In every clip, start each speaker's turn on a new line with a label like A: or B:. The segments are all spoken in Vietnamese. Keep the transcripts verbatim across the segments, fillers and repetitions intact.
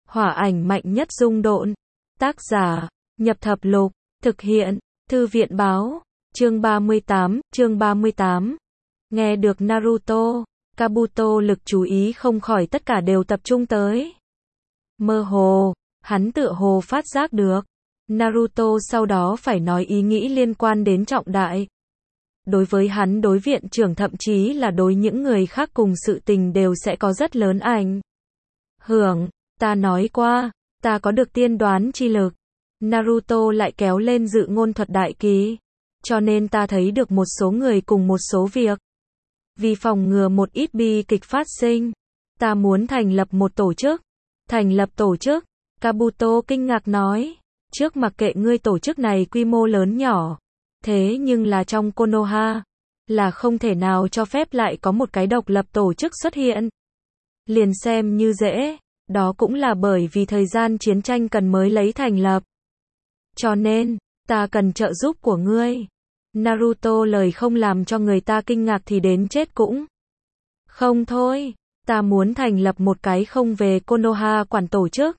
A: Hỏa ảnh mạnh nhất rung độn. Tác giả, Nhập Thập Lục, thực hiện, Thư viện báo, chương ba mươi tám, chương ba mươi tám. Nghe được Naruto, Kabuto lực chú ý không khỏi tất cả đều tập trung tới. Mơ hồ, hắn tựa hồ phát giác được. Naruto sau đó phải nói ý nghĩ liên quan đến trọng đại. Đối với hắn, đối viện trưởng, thậm chí là đối những người khác cùng sự tình đều sẽ có rất lớn ảnh hưởng. Ta nói qua, ta có được tiên đoán chi lực. Naruto lại kéo lên dự ngôn thuật đại ký. Cho nên ta thấy được một số người cùng một số việc. Vì phòng ngừa một ít bi kịch phát sinh, ta muốn thành lập một tổ chức. Thành lập tổ chức? Kabuto kinh ngạc nói. Trước mặc kệ ngươi tổ chức này quy mô lớn nhỏ, thế nhưng là trong Konoha, là không thể nào cho phép lại có một cái độc lập tổ chức xuất hiện. Liền xem như dễ, đó cũng là bởi vì thời gian chiến tranh cần mới lấy thành lập. Cho nên, ta cần trợ giúp của ngươi. Naruto lời không làm cho người ta kinh ngạc thì đến chết cũng không thôi. Ta muốn thành lập một cái không về Konoha quản tổ chức.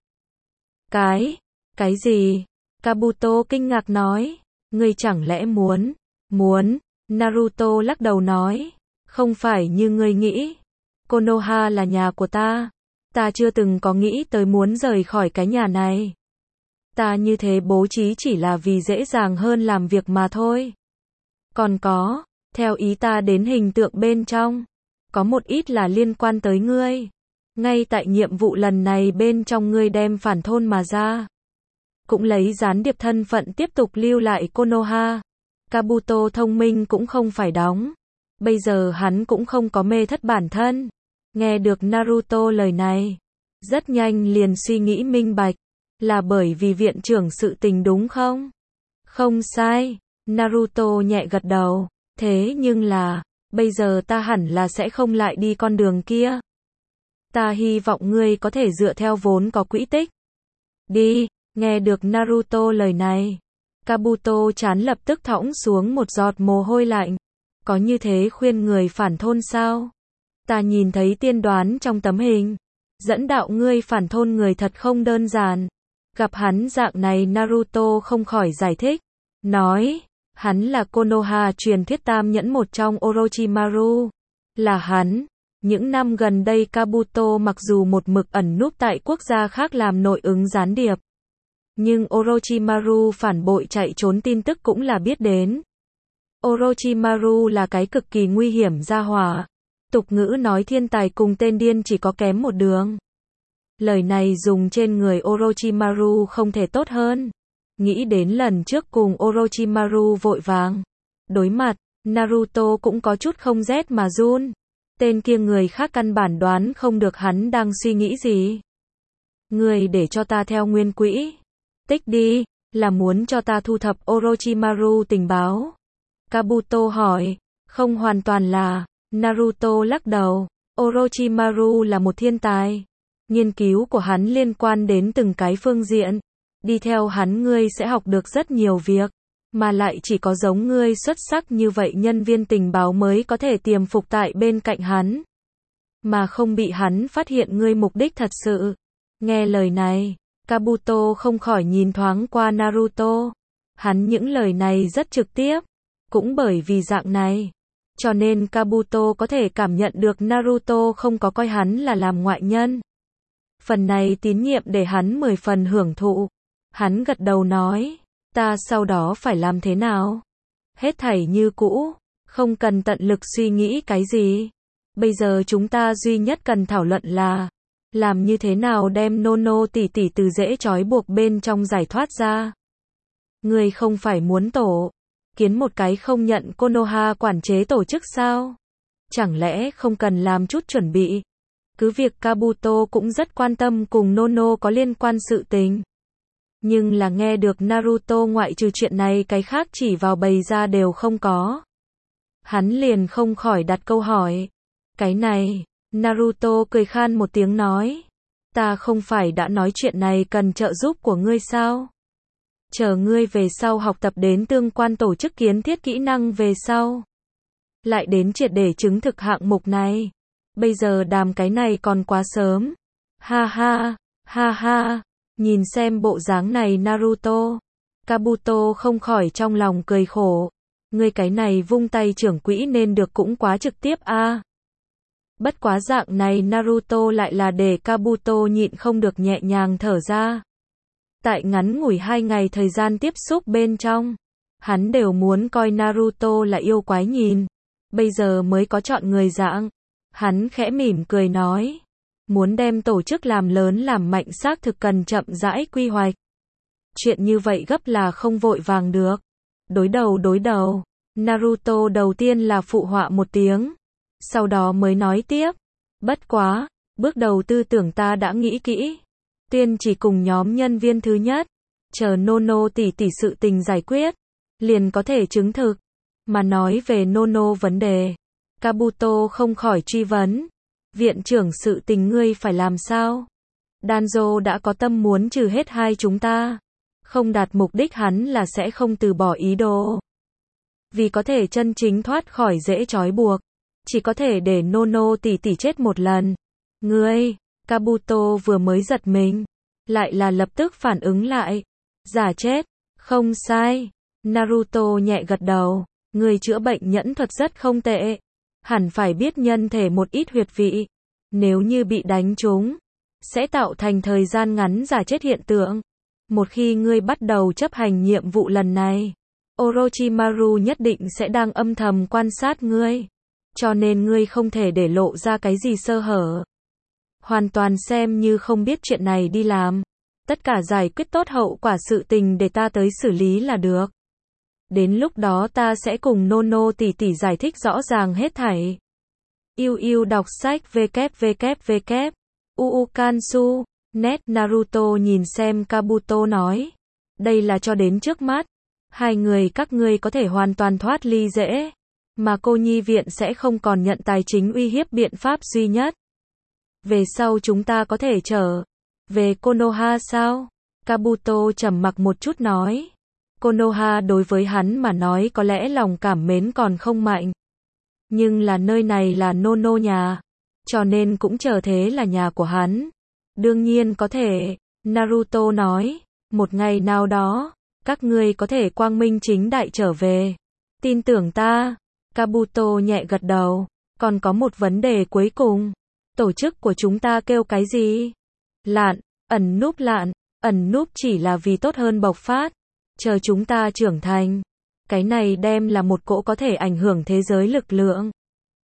A: Cái? Cái gì? Kabuto kinh ngạc nói. Ngươi chẳng lẽ muốn? Muốn? Naruto lắc đầu nói. Không phải như ngươi nghĩ. Konoha là nhà của ta. Ta chưa từng có nghĩ tới muốn rời khỏi cái nhà này. Ta như thế bố trí chỉ là vì dễ dàng hơn làm việc mà thôi. Còn có, theo ý ta đến hình tượng bên trong, có một ít là liên quan tới ngươi. Ngay tại nhiệm vụ lần này bên trong ngươi đem phản thôn mà ra. Cũng lấy gián điệp thân phận tiếp tục lưu lại Konoha. Kabuto thông minh cũng không phải đóng. Bây giờ hắn cũng không có mê thất bản thân. Nghe được Naruto lời này, rất nhanh liền suy nghĩ minh bạch. Là bởi vì viện trưởng sự tình đúng không? Không sai. Naruto nhẹ gật đầu. Thế nhưng là, bây giờ ta hẳn là sẽ không lại đi con đường kia. Ta hy vọng ngươi có thể dựa theo vốn có quỹ tích. Đi. Nghe được Naruto lời này, Kabuto trán lập tức thõng xuống một giọt mồ hôi lạnh. Có như thế khuyên người phản thôn sao? Ta nhìn thấy tiên đoán trong tấm hình. Dẫn đạo ngươi phản thôn người thật không đơn giản. Gặp hắn dạng này Naruto không khỏi giải thích. Nói, hắn là Konoha truyền thuyết tam nhẫn một trong Orochimaru. Là hắn. Những năm gần đây Kabuto mặc dù một mực ẩn núp tại quốc gia khác làm nội ứng gián điệp. Nhưng Orochimaru phản bội chạy trốn tin tức cũng là biết đến. Orochimaru là cái cực kỳ nguy hiểm gia hỏa. Tục ngữ nói thiên tài cùng tên điên chỉ có kém một đường. Lời này dùng trên người Orochimaru không thể tốt hơn. Nghĩ đến lần trước cùng Orochimaru vội vàng đối mặt, Naruto cũng có chút không rét mà run. Tên kia người khác căn bản đoán không được hắn đang suy nghĩ gì. Người để cho ta theo nguyên quỹ tích đi, là muốn cho ta thu thập Orochimaru tình báo? Kabuto hỏi. Không hoàn toàn là. Naruto lắc đầu. Orochimaru là một thiên tài. Nghiên cứu của hắn liên quan đến từng cái phương diện. Đi theo hắn ngươi sẽ học được rất nhiều việc. Mà lại chỉ có giống ngươi xuất sắc như vậy nhân viên tình báo mới có thể tiềm phục tại bên cạnh hắn. Mà không bị hắn phát hiện ngươi mục đích thật sự. Nghe lời này, Kabuto không khỏi nhìn thoáng qua Naruto. Hắn những lời này rất trực tiếp. Cũng bởi vì dạng này, cho nên Kabuto có thể cảm nhận được Naruto không có coi hắn là làm ngoại nhân. Phần này tín nhiệm để hắn mười phần hưởng thụ. Hắn gật đầu nói, ta sau đó phải làm thế nào? Hết thảy như cũ, không cần tận lực suy nghĩ cái gì. Bây giờ chúng ta duy nhất cần thảo luận là làm như thế nào đem Nono tỷ tỷ từ dễ trói buộc bên trong giải thoát ra. Ngươi không phải muốn tổ kiến một cái không nhận Konoha quản chế tổ chức sao? Chẳng lẽ không cần làm chút chuẩn bị? Cứ việc Kabuto cũng rất quan tâm cùng Nono có liên quan sự tình. Nhưng là nghe được Naruto ngoại trừ chuyện này cái khác chỉ vào bày ra đều không có. Hắn liền không khỏi đặt câu hỏi. Cái này, Naruto cười khan một tiếng nói. Ta không phải đã nói chuyện này cần trợ giúp của ngươi sao? Chờ ngươi về sau học tập đến tương quan tổ chức kiến thiết kỹ năng về sau. Lại đến triệt để chứng thực hạng mục này. Bây giờ đàm cái này còn quá sớm. Ha ha, Ha ha, nhìn xem bộ dáng này Naruto. Kabuto không khỏi trong lòng cười khổ. Ngươi cái này vung tay trưởng quỹ nên được cũng quá trực tiếp a. À. Bất quá dạng này Naruto lại là để Kabuto nhịn không được nhẹ nhàng thở ra. Tại ngắn ngủi hai ngày thời gian tiếp xúc bên trong, hắn đều muốn coi Naruto là yêu quái nhìn. Bây giờ mới có chọn người dạng. Hắn khẽ mỉm cười nói. Muốn đem tổ chức làm lớn làm mạnh xác thực cần chậm rãi quy hoạch. Chuyện như vậy gấp là không vội vàng được. Đối đầu đối đầu. Naruto đầu tiên là phụ họa một tiếng. Sau đó mới nói tiếp. Bất quá, bước đầu tư tưởng ta đã nghĩ kỹ. Tiên chỉ cùng nhóm nhân viên thứ nhất. Chờ Nono tỷ tỷ sự tình giải quyết. Liền có thể chứng thực. Mà nói về Nono vấn đề. Kabuto không khỏi truy vấn. Viện trưởng sự tình ngươi phải làm sao? Danzo đã có tâm muốn trừ hết hai chúng ta. Không đạt mục đích hắn là sẽ không từ bỏ ý đồ. Vì có thể chân chính thoát khỏi dễ trói buộc. Chỉ có thể để Nono tỷ tỷ chết một lần. Ngươi, Kabuto vừa mới giật mình. Lại là lập tức phản ứng lại. Giả chết, không sai. Naruto nhẹ gật đầu. Người chữa bệnh nhẫn thuật rất không tệ. Hẳn phải biết nhân thể một ít huyệt vị. Nếu như bị đánh trúng, sẽ tạo thành thời gian ngắn giả chết hiện tượng. Một khi ngươi bắt đầu chấp hành nhiệm vụ lần này, Orochimaru nhất định sẽ đang âm thầm quan sát ngươi. Cho nên ngươi không thể để lộ ra cái gì sơ hở. Hoàn toàn xem như không biết chuyện này đi làm. Tất cả giải quyết tốt hậu quả sự tình để ta tới xử lý là được. Đến lúc đó ta sẽ cùng Nono tỷ tỷ giải thích rõ ràng hết thảy. Yêu yêu đọc sách www. Uukansu. Net Naruto nhìn xem Kabuto nói. Đây là cho đến trước mắt. Hai người các ngươi có thể hoàn toàn thoát ly dễ. Mà cô nhi viện sẽ không còn nhận tài chính uy hiếp biện pháp duy nhất. Về sau chúng ta có thể trở về Konoha sao? Kabuto trầm mặc một chút nói. Konoha đối với hắn mà nói có lẽ lòng cảm mến còn không mạnh. Nhưng là nơi này là Nono nhà. Cho nên cũng chờ thế là nhà của hắn. Đương nhiên có thể. Naruto nói. Một ngày nào đó, các ngươi có thể quang minh chính đại trở về. Tin tưởng ta. Kabuto nhẹ gật đầu. Còn có một vấn đề cuối cùng. Tổ chức của chúng ta kêu cái gì? Lạn, ẩn núp lạn. Ẩn núp chỉ là vì tốt hơn bộc phát. Chờ chúng ta trưởng thành. Cái này đem là một cỗ có thể ảnh hưởng thế giới lực lượng.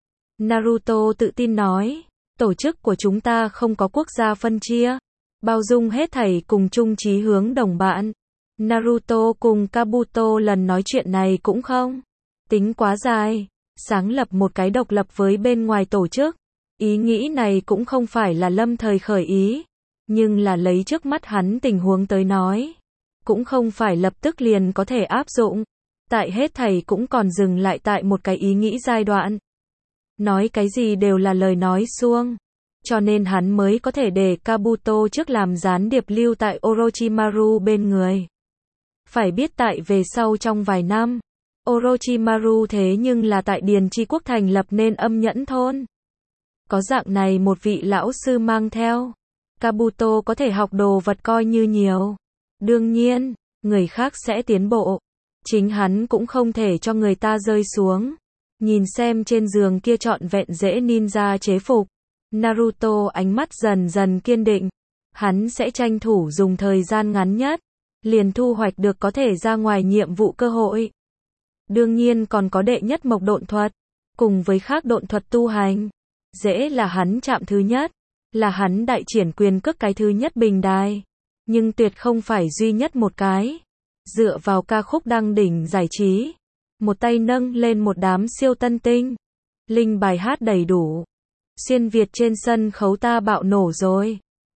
A: Naruto tự tin nói. Tổ chức của chúng ta không có quốc gia phân chia. Bao dung hết thảy cùng chung chí hướng đồng bạn. Naruto cùng Kabuto lần nói chuyện này cũng không tính quá dài. Sáng lập một cái độc lập với bên ngoài tổ chức. Ý nghĩ này cũng không phải là lâm thời khởi ý. Nhưng là lấy trước mắt hắn tình huống tới nói. Cũng không phải lập tức liền có thể áp dụng. Tại hết thảy cũng còn dừng lại tại một cái ý nghĩ giai đoạn. Nói cái gì đều là lời nói suông. Cho nên hắn mới có thể để Kabuto trước làm gián điệp lưu tại Orochimaru bên người. Phải biết tại về sau trong vài năm, Orochimaru thế nhưng là tại Điền Chi Quốc thành lập nên âm nhẫn thôn. Có dạng này một vị lão sư mang theo. Kabuto có thể học đồ vật coi như nhiều. Đương nhiên, người khác sẽ tiến bộ. Chính hắn cũng không thể cho người ta rơi xuống. Nhìn xem trên giường kia trọn vẹn dễ ninja chế phục. Naruto ánh mắt dần dần kiên định. Hắn sẽ tranh thủ dùng thời gian ngắn nhất. Liền thu hoạch được có thể ra ngoài nhiệm vụ cơ hội. Đương nhiên còn có đệ nhất mộc độn thuật. Cùng với khác độn thuật tu hành. Dễ là hắn chạm thứ nhất. Là hắn đại triển quyền cước cái thứ nhất bình đài. Nhưng tuyệt không phải duy nhất một cái. Dựa vào ca khúc đăng đỉnh giải trí. Một tay nâng lên một đám siêu tân tinh. Linh bài hát đầy đủ. Xuyên Việt trên sân khấu ta bạo nổ rồi.